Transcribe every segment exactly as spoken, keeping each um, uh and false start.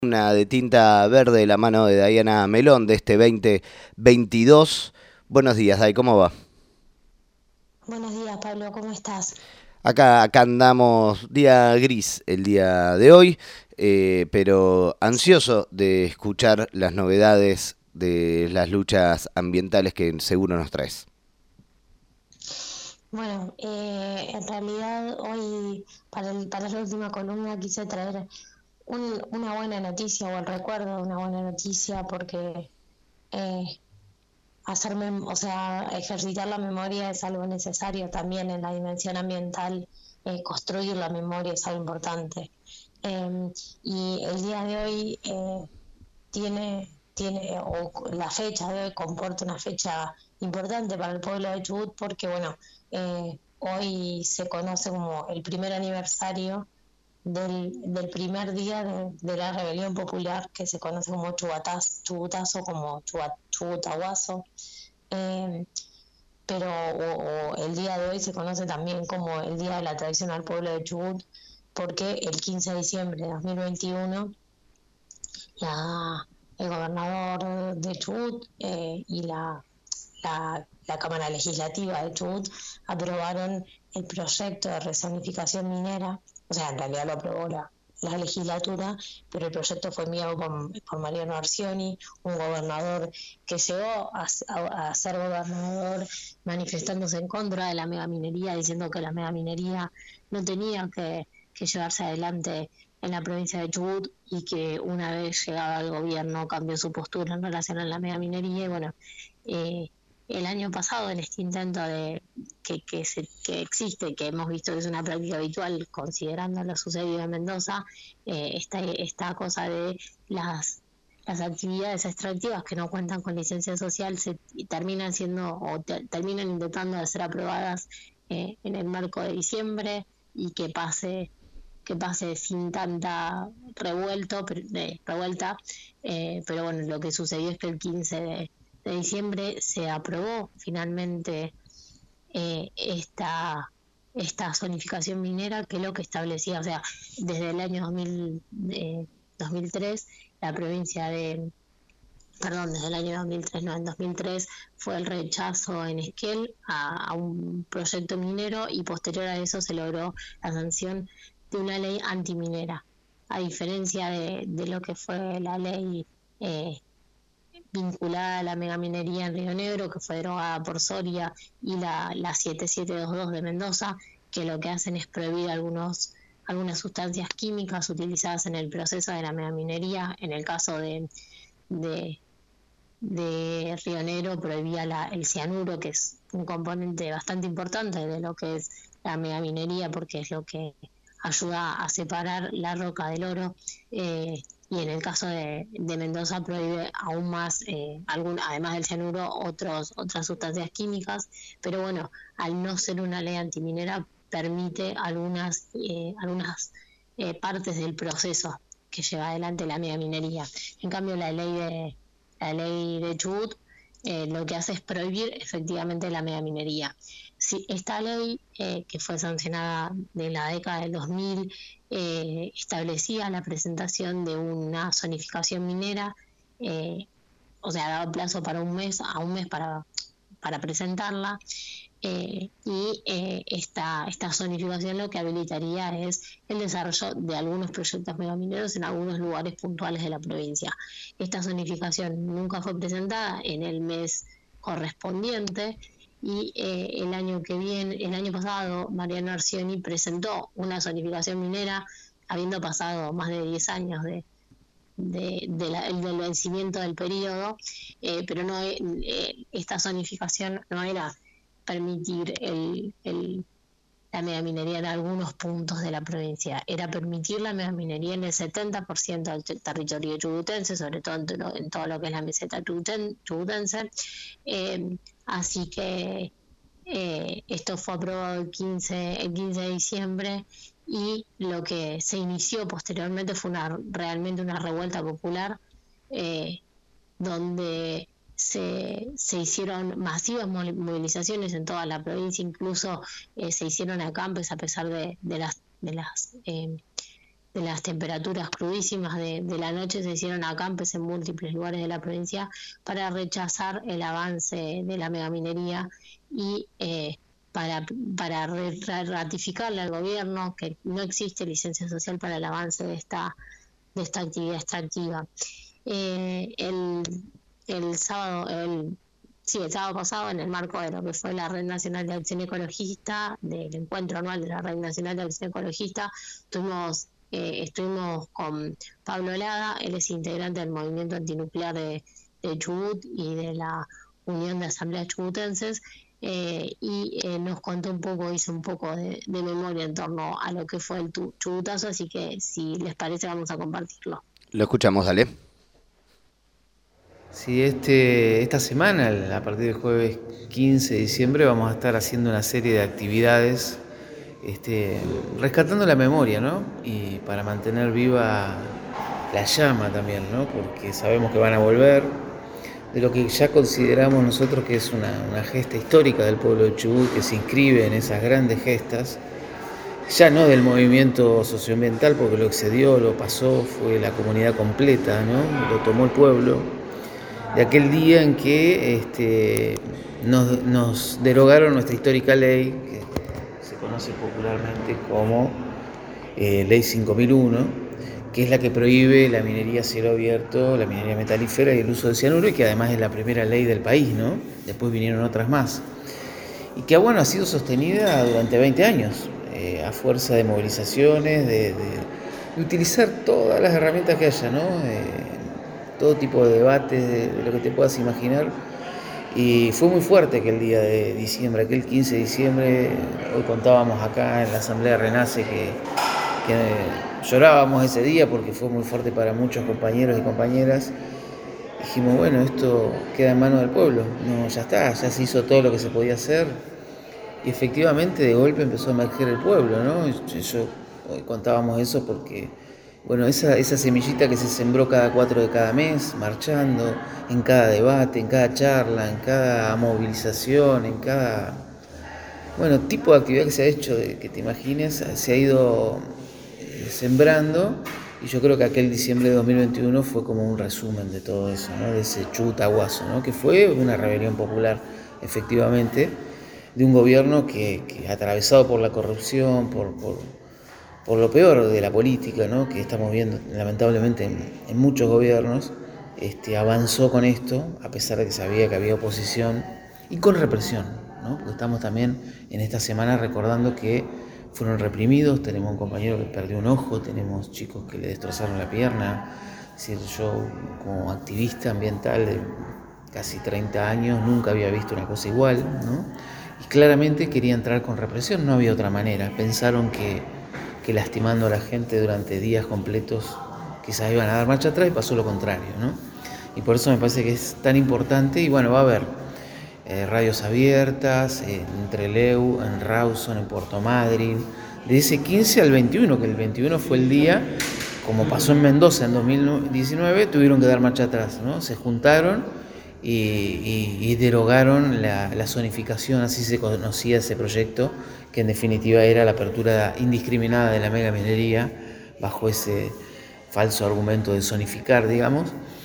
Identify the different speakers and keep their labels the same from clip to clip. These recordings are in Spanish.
Speaker 1: Una de tinta verde de la mano de Diana Melón de este veinte veintidós. Buenos días, Day, ¿cómo va?
Speaker 2: Buenos días, Pablo, ¿cómo estás?
Speaker 1: Acá, acá andamos día gris el día de hoy, eh, pero ansioso de escuchar las novedades de las luchas ambientales que seguro nos traes.
Speaker 2: Bueno, eh, en realidad hoy para, el- para la última columna quise traer un- una buena noticia o el recuerdo de una buena noticia porque eh, hacer mem- o sea, ejercitar la memoria es algo necesario también en la dimensión ambiental. Eh, construir la memoria es algo importante. Em, y el día de hoy eh, tiene, tiene, o la fecha de hoy comporta una fecha importante para el pueblo de Chubut porque, bueno, eh, hoy se conoce como el primer aniversario del, del primer día de, de la rebelión popular que se conoce como Chubatazo, Chubutazo, como Chubat, Chubutahuazo. Eh, pero o, o el día de hoy se conoce también como el Día de la Tradición al Pueblo de Chubut, porque el quince de diciembre de dos mil veintiuno la, el gobernador de Chubut eh, y la, la, la Cámara Legislativa de Chubut aprobaron el proyecto de rezonificación minera. O sea, en realidad lo aprobó la, la legislatura, pero el proyecto fue enviado por, por Mariano Arcioni, un gobernador que llegó a, a, a ser gobernador manifestándose en contra de la megaminería, diciendo que la megaminería no tenía que, que llevarse adelante en la provincia de Chubut y que una vez llegado al gobierno cambió su postura en relación a la megaminería. Y bueno, eh, el año pasado en este intento de que, que, se, que existe, que hemos visto que es una práctica habitual considerando lo sucedido en Mendoza, eh, esta, esta cosa de las las actividades extractivas que no cuentan con licencia social se terminan siendo o te, terminan intentando de ser aprobadas eh, en el marco de diciembre y que pase que pase sin tanta revuelto, eh, revuelta, eh, pero bueno, lo que sucedió es que el quince de, de diciembre se aprobó finalmente eh, esta, esta zonificación minera, que es lo que establecía, o sea, desde el año dos mil, eh, dos mil tres, la provincia de, perdón, desde el año dos mil tres, no, en dos mil tres fue el rechazo en Esquel a, a un proyecto minero y posterior a eso se logró la sanción de una ley antiminera, a diferencia de, de lo que fue la ley eh, vinculada a la megaminería en Río Negro, que fue derogada por Soria, y la, la siete siete dos dos de Mendoza, que lo que hacen es prohibir algunos algunas sustancias químicas utilizadas en el proceso de la megaminería. En el caso de, de de Río Negro prohibía la, el cianuro, que es un componente bastante importante de lo que es la megaminería, porque es lo que ayuda a separar la roca del oro. Eh, y en el caso de, de Mendoza prohíbe aún más, eh, algún, además del cianuro, otros, otras sustancias químicas. Pero bueno, al no ser una ley antiminera, permite algunas, eh, algunas eh, partes del proceso que lleva adelante la megaminería. En cambio, la ley de la ley de Chubut eh, lo que hace es prohibir efectivamente la megaminería. Si esta ley, eh, que fue sancionada en la década del dos mil, eh, establecía la presentación de una zonificación minera, eh, o sea, daba plazo para un mes, a un mes para, para presentarla, eh, y eh, esta, esta zonificación lo que habilitaría es el desarrollo de algunos proyectos megamineros en algunos lugares puntuales de la provincia. Esta zonificación nunca fue presentada en el mes correspondiente y eh, el año que viene, el año pasado, Mariano Arcioni presentó una zonificación minera habiendo pasado más de diez años de, de, de la, del vencimiento del periodo, eh, pero no eh, esta zonificación no era permitir el, el, la megaminería en algunos puntos de la provincia, era permitir la megaminería en el setenta por ciento del territorio chubutense, sobre todo en, todo, en todo lo que es la meseta chubuten, chubutense. Eh, así que eh, esto fue aprobado el quince, el quince de diciembre y lo que se inició posteriormente fue una, realmente una revuelta popular, eh, donde se, se hicieron masivas movilizaciones en toda la provincia, incluso eh, se hicieron acampes a pesar de, de las, de las eh, de las temperaturas crudísimas de, de la noche, se hicieron acampes en múltiples lugares de la provincia para rechazar el avance de la megaminería y eh, para, para re- ra- ratificarle al gobierno que no existe licencia social para el avance de esta, de esta actividad extractiva. Eh, el, el sábado, el, sí, el sábado pasado, en el marco de lo que fue la Red Nacional de Acción Ecologista, del encuentro anual de la Red Nacional de Acción Ecologista, tuvimos, eh, estuvimos con Pablo Lada. Él es integrante del movimiento antinuclear de, de Chubut y de la Unión de Asambleas Chubutenses, eh, y eh, nos contó un poco, hizo un poco de, de memoria en torno a lo que fue el tu, chubutazo, así que si les parece vamos a compartirlo.
Speaker 1: Lo escuchamos, dale.
Speaker 3: Sí, este, esta semana, a partir del jueves quince de diciembre, vamos a estar haciendo una serie de actividades, este, rescatando la memoria, ¿no? Y para mantener viva la llama también, ¿no? Porque sabemos que van a volver, de lo que ya consideramos nosotros que es una, una gesta histórica del pueblo de Chubut, que se inscribe en esas grandes gestas, ya no del movimiento socioambiental, porque lo excedió, lo pasó, fue la comunidad completa, ¿no? Lo tomó el pueblo, de aquel día en que este, nos, nos derogaron nuestra histórica ley, que se conoce popularmente como eh, Ley cinco mil uno, que es la que prohíbe la minería a cielo abierto, la minería metalífera y el uso de cianuro, y que además es la primera ley del país, ¿no? Después vinieron otras más. Y que, bueno, ha sido sostenida durante veinte años, eh, a fuerza de movilizaciones, de, de, de utilizar todas las herramientas que haya, ¿no? Eh, todo tipo de debates, de, de lo que te puedas imaginar. Y fue muy fuerte aquel día de diciembre, aquel quince de diciembre. Hoy contábamos acá en la Asamblea Renace que, que llorábamos ese día porque fue muy fuerte para muchos compañeros y compañeras. Dijimos, bueno, esto queda en manos del pueblo, no, ya está, ya se hizo todo lo que se podía hacer. Y efectivamente de golpe empezó a emerger el pueblo, ¿no? Yo, yo hoy contábamos eso porque, bueno, esa, esa semillita que se sembró cada cuatro de cada mes, marchando, en cada debate, en cada charla, en cada movilización, en cada, bueno, tipo de actividad que se ha hecho, de, que te imagines, se ha ido eh, sembrando. Y yo creo que aquel diciembre de dos mil veintiuno fue como un resumen de todo eso, ¿no? De ese chubutahuazo, ¿no? Que fue una rebelión popular, efectivamente, de un gobierno que, que atravesado por la corrupción, por, por, por lo peor de la política, ¿no? Que estamos viendo lamentablemente en, en muchos gobiernos, este, avanzó con esto, a pesar de que sabía que había oposición, y con represión, ¿no? Porque estamos también en esta semana recordando que fueron reprimidos, tenemos un compañero que perdió un ojo, tenemos chicos que le destrozaron la pierna. Es decir, yo como activista ambiental de casi treinta años nunca había visto una cosa igual, ¿no? Y claramente quería entrar con represión, no había otra manera. Pensaron que, que lastimando a la gente durante días completos quizás iban a dar marcha atrás, y pasó lo contrario, ¿no? Y por eso me parece que es tan importante. Y bueno, va a haber eh, radios abiertas eh, en Trelew, en Rawson, en Puerto Madryn, de ese quince al veintiuno, que el veintiuno fue el día, como pasó en Mendoza en dos mil diecinueve, tuvieron que dar marcha atrás, ¿no? Se juntaron y, y, y derogaron la, la zonificación, así se conocía ese proyecto, que en definitiva era la apertura indiscriminada de la megaminería bajo ese falso argumento de zonificar, digamos.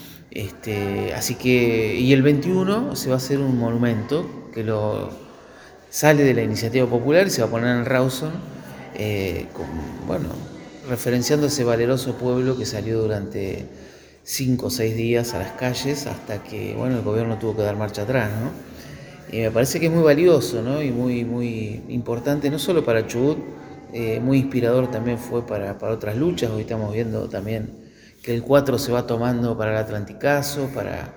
Speaker 3: Este, así que, y el veintiuno se va a hacer un monumento que lo sale de la iniciativa popular y se va a poner en Rawson, eh, con, bueno, referenciando ese valeroso pueblo que salió durante cinco o seis días a las calles hasta que, bueno, el gobierno tuvo que dar marcha atrás, ¿no? Y me parece que es muy valioso, ¿no? Y muy, muy importante, no solo para Chubut, eh, muy inspirador también fue para, para otras luchas. Hoy estamos viendo también que el cuatro se va tomando para el Atlanticazo, para,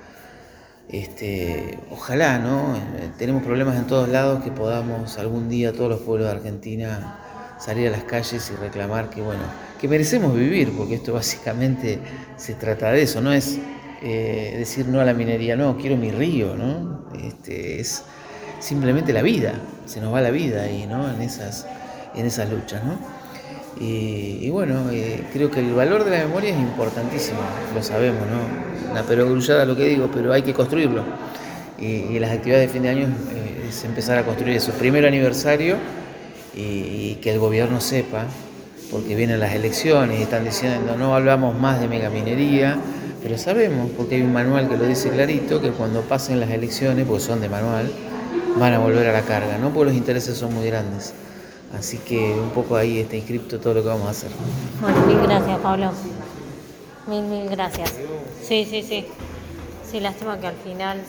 Speaker 3: este, ojalá, ¿no? Eh, tenemos problemas en todos lados, que podamos algún día todos los pueblos de Argentina salir a las calles y reclamar que, bueno, que merecemos vivir, porque esto básicamente se trata de eso, no es eh, decir no a la minería, no, quiero mi río, ¿no? Este, es simplemente la vida, se nos va la vida ahí, ¿no? En esas, en esas luchas, ¿no? Y, y bueno, eh, creo que el valor de la memoria es importantísimo, lo sabemos, ¿no? Una perogrullada lo que digo, pero hay que construirlo. Y, y las actividades de fin de año eh, es empezar a construir eso. Primer aniversario, y, y que el gobierno sepa porque vienen las elecciones y están diciendo no hablamos más de megaminería, pero sabemos, porque hay un manual que lo dice clarito, que cuando pasen las elecciones, porque son de manual, van a volver a la carga, ¿no? Porque los intereses son muy grandes. Así que un poco ahí está inscripto todo lo que vamos a hacer.
Speaker 4: Bueno, mil gracias, Pablo. Mil, mil gracias. Sí, sí, sí. Sí, lástima que al final...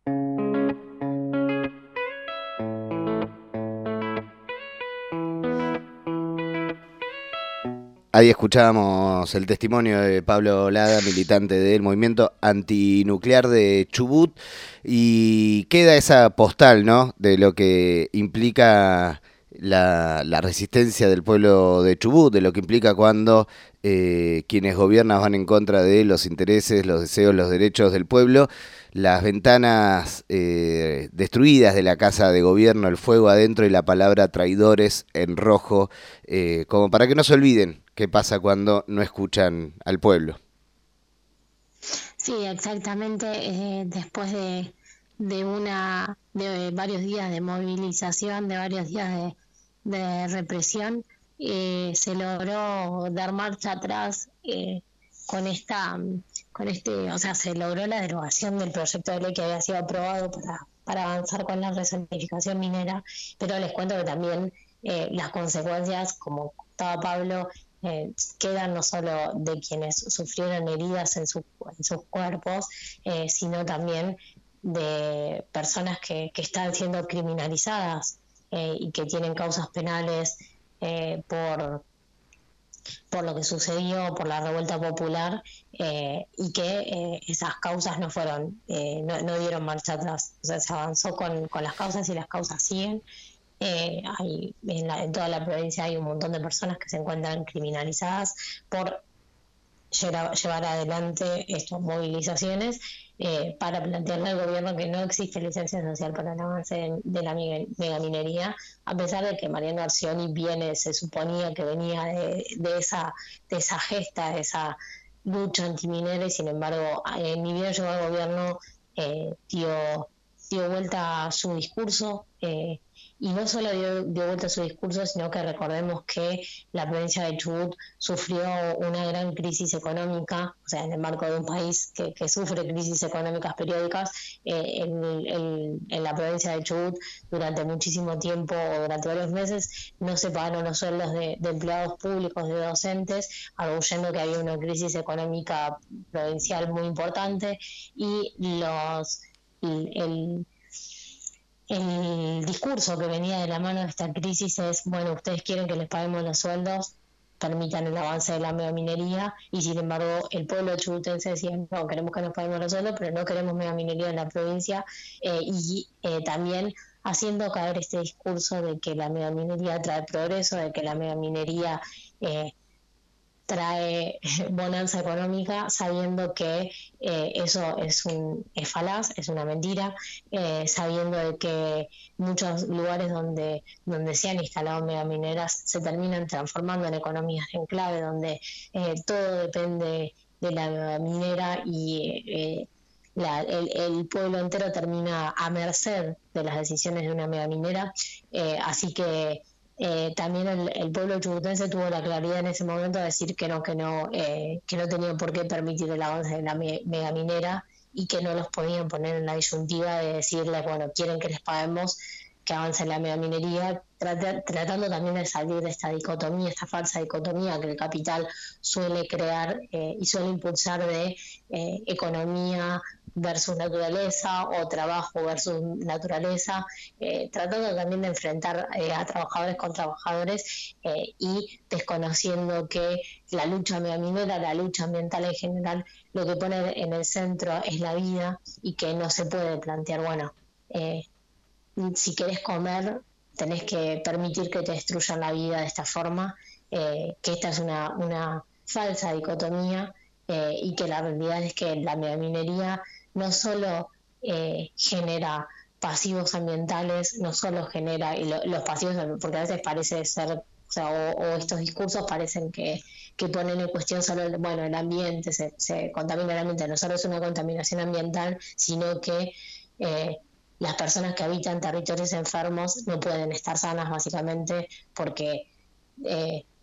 Speaker 1: Ahí escuchábamos el testimonio de Pablo Lada, militante del movimiento antinuclear de Chubut, y queda esa postal, ¿no?, de lo que implica la, la resistencia del pueblo de Chubut, de lo que implica cuando eh, quienes gobiernan van en contra de los intereses, los deseos, los derechos del pueblo. Las ventanas eh, destruidas de la casa de gobierno, el fuego adentro y la palabra traidores en rojo, eh, como para que no se olviden qué pasa cuando no escuchan al pueblo.
Speaker 2: Sí, exactamente. Eh, después de, de una de varios días de movilización, de varios días de, de represión, eh, se logró dar marcha atrás eh, con esta, con este, o sea, se logró la derogación del proyecto de ley que había sido aprobado para, para avanzar con la recertificación minera, pero les cuento que también eh, las consecuencias, como contaba Pablo, Eh, quedan no solo de quienes sufrieron heridas en, su, en sus cuerpos, eh, sino también de personas que, que están siendo criminalizadas eh, y que tienen causas penales eh, por, por lo que sucedió, por la revuelta popular, eh, y que eh, esas causas no fueron, eh, no, no dieron marcha atrás. O sea, se avanzó con, con las causas y las causas siguen. Eh, hay, en, la, en toda la provincia hay un montón de personas que se encuentran criminalizadas por llevar, llevar adelante estas movilizaciones eh, para plantearle al gobierno que no existe licencia social para el avance de, de la megaminería, a pesar de que Mariano Arcioni viene, se suponía que venía de, de, esa, de esa gesta, de esa lucha antiminera, y sin embargo, eh, ni bien llegó al gobierno, eh, dio, dio vuelta a su discurso, eh, y no solo dio, dio vuelta a su discurso, sino que recordemos que la provincia de Chubut sufrió una gran crisis económica, o sea, en el marco de un país que, que sufre crisis económicas periódicas. Eh, en, el, en la provincia de Chubut durante muchísimo tiempo, o durante varios meses, no se pagaron los sueldos de, de empleados públicos, de docentes, arguyendo que había una crisis económica provincial muy importante, y los el, el El discurso que venía de la mano de esta crisis es, bueno, ustedes quieren que les paguemos los sueldos, permitan el avance de la megaminería, y sin embargo el pueblo chubutense decía, no, queremos que nos paguemos los sueldos, pero no queremos megaminería en la provincia, eh, y eh, también haciendo caer este discurso de que la megaminería trae progreso, de que la megaminería eh, trae bonanza económica, sabiendo que eh, eso es un es falaz, es una mentira, eh, sabiendo de que muchos lugares donde donde se han instalado megamineras se terminan transformando en economías de enclave, donde eh, todo depende de la minera, y eh, la, el, el pueblo entero termina a merced de las decisiones de una megaminera, eh, así que Eh, también el, el pueblo chubutense tuvo la claridad en ese momento de decir que no, que no, eh, que no tenían por qué permitir el avance de la me, megaminera, y que no los podían poner en la disyuntiva de decirles, bueno, quieren que les paguemos, que avance la megaminería, trat, tratando también de salir de esta dicotomía, esta falsa dicotomía que el capital suele crear eh, y suele impulsar de eh, economía versus naturaleza, o trabajo versus naturaleza, eh, tratando también de enfrentar eh, a trabajadores con trabajadores, eh, y desconociendo que la lucha megaminera, la lucha ambiental en general, lo que pone en el centro es la vida, y que no se puede plantear, bueno, eh, si querés comer, tenés que permitir que te destruyan la vida de esta forma, eh, que esta es una, una falsa dicotomía, eh, y que la realidad es que la megaminería no solo eh, genera pasivos ambientales, no solo genera, y lo, los pasivos, porque a veces parece ser, o sea, o, o estos discursos parecen que, que ponen en cuestión solo, el, bueno, el ambiente, se, se contamina el ambiente, no solo es una contaminación ambiental, sino que eh, las personas que habitan territorios enfermos no pueden estar sanas, básicamente, porque eh,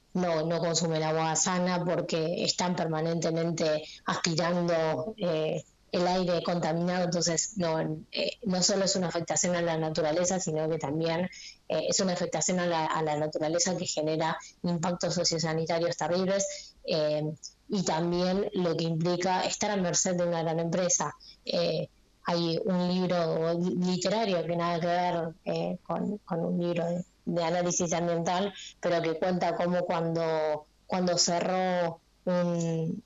Speaker 2: no, no consumen agua sana porque están permanentemente aspirando eh, el aire contaminado, entonces no, eh, no solo es una afectación a la naturaleza, sino que también eh, es una afectación a la, a la naturaleza que genera impactos sociosanitarios terribles, eh, y también lo que implica estar a merced de una gran empresa. Eh, hay un libro literario que nada que ver eh, con, con un libro de, de análisis ambiental, pero que cuenta cómo cuando, cuando cerró un,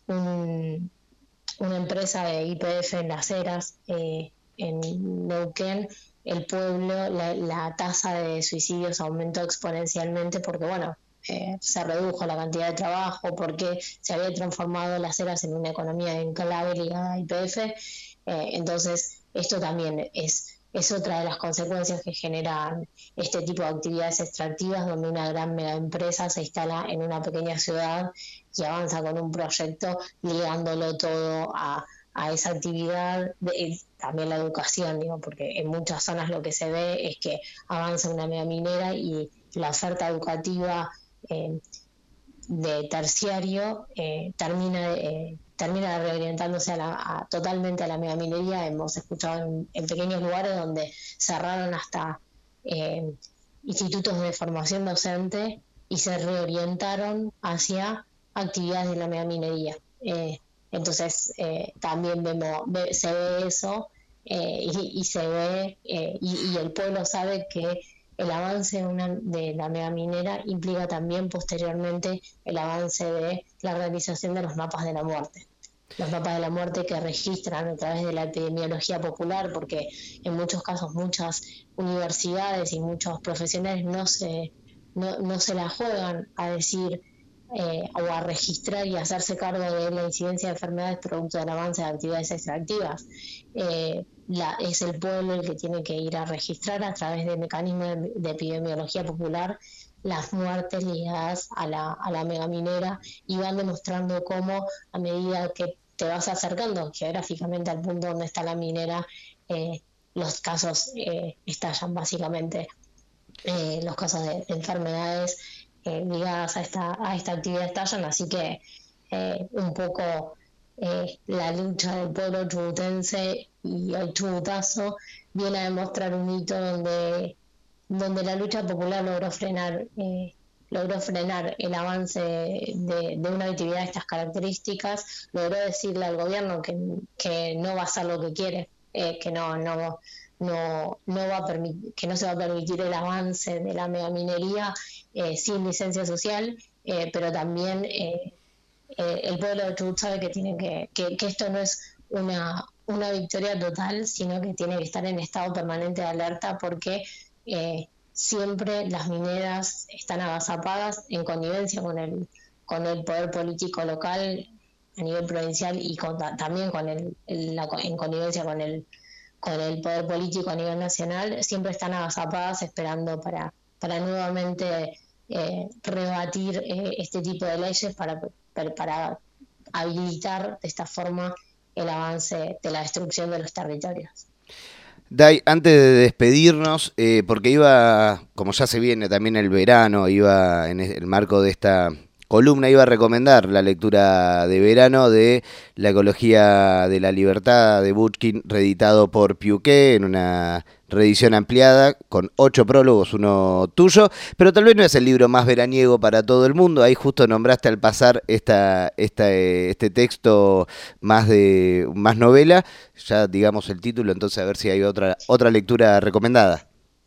Speaker 2: un una empresa de Y P F en Las Heras, eh, en Neuquén, el pueblo, la, la tasa de suicidios aumentó exponencialmente porque, bueno, eh, se redujo la cantidad de trabajo, porque se había transformado Las Heras en una economía en clave ligada a Y P F. Eh, entonces, esto también es es otra de las consecuencias que generan este tipo de actividades extractivas, donde una gran mega empresa se instala en una pequeña ciudad y avanza con un proyecto ligándolo todo a, a esa actividad, de, también la educación, digo, porque en muchas zonas lo que se ve es que avanza una mega minera y la oferta educativa eh, de terciario eh, termina eh, termina reorientándose a la, a, totalmente a la megaminería. Hemos escuchado en, en pequeños lugares donde cerraron hasta eh, institutos de formación docente y se reorientaron hacia actividades de la megaminería. Eh, entonces eh, también vemos, ve, se ve eso eh, y, y se ve eh, y, y el pueblo sabe que el avance de, una, de la megaminera implica también posteriormente el avance de la realización de los mapas de la muerte. Los mapas de la muerte que registran a través de la epidemiología popular, porque en muchos casos muchas universidades y muchos profesionales no se, no, no se la juegan a decir eh, o a registrar y hacerse cargo de la incidencia de enfermedades producto del avance de actividades extractivas. Eh, la, es el pueblo el que tiene que ir a registrar a través de mecanismos de, de epidemiología popular las muertes ligadas a la, a la megaminera, y van demostrando cómo a medida que te vas acercando geográficamente al punto donde está la minera, eh, los casos eh, estallan básicamente, eh, los casos de, de enfermedades eh, ligadas a esta, a esta actividad estallan, así que eh, un poco eh, la lucha del pueblo chubutense y el chubutazo viene a demostrar un hito donde, donde la lucha popular logró frenar eh, logró frenar el avance de, de una actividad de estas características, logró decirle al gobierno que, que no va a hacer lo que quiere, eh, que no, no, no, no va a permitir, que no se va a permitir el avance de la megaminería eh, sin licencia social, eh, pero también eh, eh, el pueblo de Chubut sabe que tiene que, que, que esto no es una, una victoria total, sino que tiene que estar en estado permanente de alerta, porque eh, siempre las mineras están agazapadas en connivencia con el, con el poder político local a nivel provincial y con, también con el, el, la, en connivencia con el, con el poder político a nivel nacional. Siempre están agazapadas esperando para, para nuevamente eh, rebatir eh, este tipo de leyes para, para, para habilitar de esta forma el avance de la destrucción de los territorios.
Speaker 1: Dai, antes de despedirnos, eh, porque iba, como ya se viene también el verano, iba en el marco de esta columna, iba a recomendar la lectura de verano de La ecología de la libertad de Butkin, reeditado por Piuqué en una reedición ampliada con ocho prólogos, uno tuyo, pero tal vez no es el libro más veraniego para todo el mundo. Ahí justo nombraste al pasar esta, esta, este texto más de más novela, ya digamos el título, entonces a ver si hay otra, otra lectura recomendada.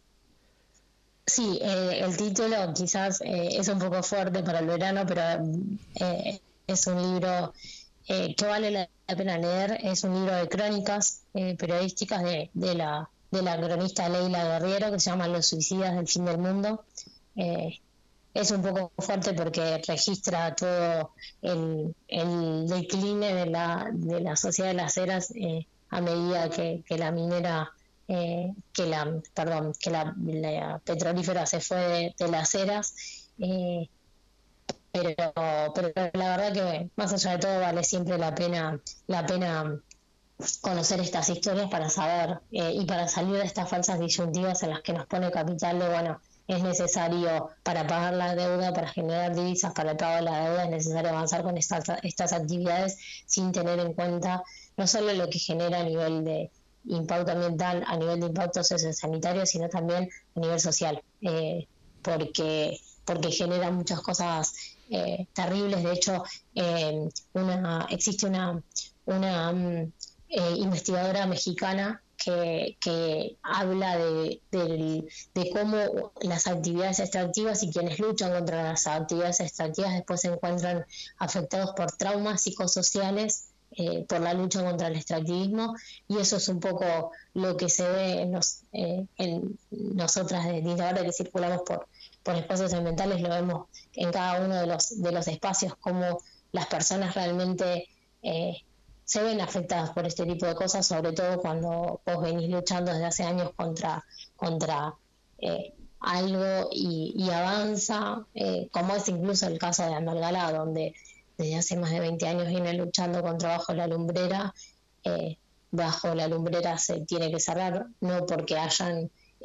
Speaker 2: Sí, eh, el título quizás eh, es un poco fuerte para el verano, pero eh, es un libro eh, que vale la, la pena leer. Es un libro de crónicas eh, periodísticas de, de, la, de la cronista Leila Guerriero, que se llama Los suicidas del fin del mundo. Eh, es un poco fuerte porque registra todo el, el decline de la, de la sociedad de las eras eh, a medida que, que la minera... Eh, que la perdón que la, la petrolífera se fue de, de las eras, eh, pero pero la verdad que más allá de todo vale siempre la pena la pena conocer estas historias para saber eh, y para salir de estas falsas disyuntivas en las que nos pone Capital de bueno, es necesario, para pagar la deuda, para generar divisas para el pago de la deuda, es necesario avanzar con estas, estas actividades sin tener en cuenta no solo lo que genera a nivel de impacto ambiental, a nivel de impacto sociosanitario, sino también a nivel social, eh, porque, porque genera muchas cosas eh, terribles. De hecho, eh, una, existe una, una um, eh, investigadora mexicana que, que habla de, de, de cómo las actividades extractivas y quienes luchan contra las actividades extractivas después se encuentran afectados por traumas psicosociales eh, por la lucha contra el extractivismo, y eso es un poco lo que se ve en, los, eh, en nosotras de Dindadora, que circulamos por, por espacios ambientales, lo vemos en cada uno de los, de los espacios, cómo las personas realmente eh, se ven afectadas por este tipo de cosas, sobre todo cuando vos venís luchando desde hace años contra, contra eh, algo y, y avanza, eh, como es incluso el caso de Andalgalá, donde desde hace más de veinte años viene luchando contra Bajo la Lumbrera. eh, Bajo la Lumbrera se tiene que cerrar, no porque hayan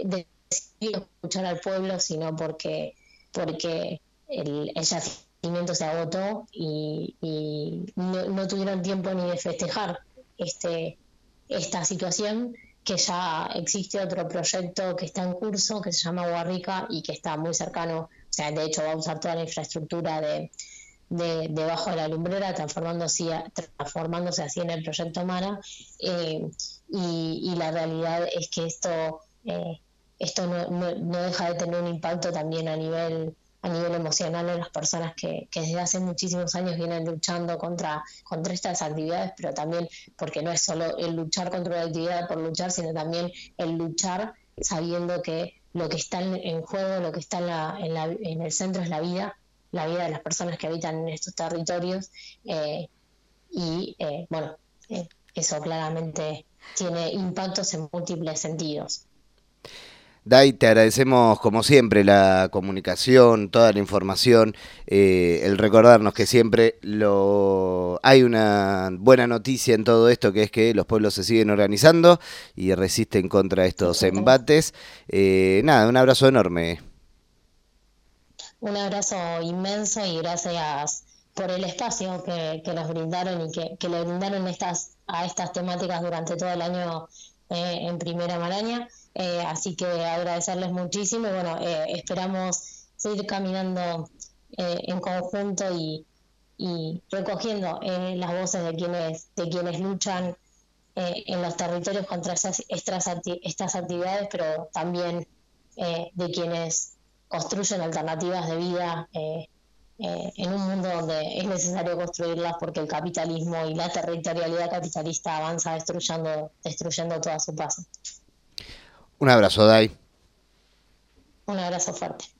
Speaker 2: decidido escuchar al pueblo, sino porque, porque el, el yacimiento se agotó y, y no, no tuvieron tiempo ni de festejar este, esta situación, que ya existe otro proyecto que está en curso, que se llama Guarrica y que está muy cercano, o sea, de hecho va a usar toda la infraestructura de, de, de Bajo de la Lumbrera, transformándose, transformándose así en el proyecto Mara, eh, y, y la realidad es que esto, eh, esto no, no, no deja de tener un impacto también a nivel a nivel emocional en las personas que, que desde hace muchísimos años vienen luchando contra, contra estas actividades, pero también porque no es solo el luchar contra una actividad por luchar, sino también el luchar sabiendo que lo que está en, en juego, lo que está en, la, en, la, en el centro es la vida, la vida de las personas que habitan en estos territorios, eh, y eh, bueno, eh, eso claramente tiene impactos en múltiples sentidos.
Speaker 1: Dai, te agradecemos como siempre la comunicación, toda la información, eh, el recordarnos que siempre lo hay una buena noticia en todo esto, que es que los pueblos se siguen organizando y resisten contra estos embates. Eh, nada, un abrazo enorme.
Speaker 2: Un abrazo inmenso y gracias por el espacio que, que nos brindaron y que, que le brindaron estas, a estas temáticas durante todo el año eh, en Primera Maraña. Eh, así que agradecerles muchísimo y bueno, eh, esperamos seguir caminando eh, en conjunto y, y recogiendo eh, las voces de quienes, de quienes luchan eh, en los territorios contra esas, estas, acti- estas actividades, pero también eh, de quienes construyen alternativas de vida eh, eh, en un mundo donde es necesario construirlas porque el capitalismo y la territorialidad capitalista avanza destruyendo, destruyendo todo a su paso.
Speaker 1: Un abrazo, Dai.
Speaker 2: Un abrazo fuerte.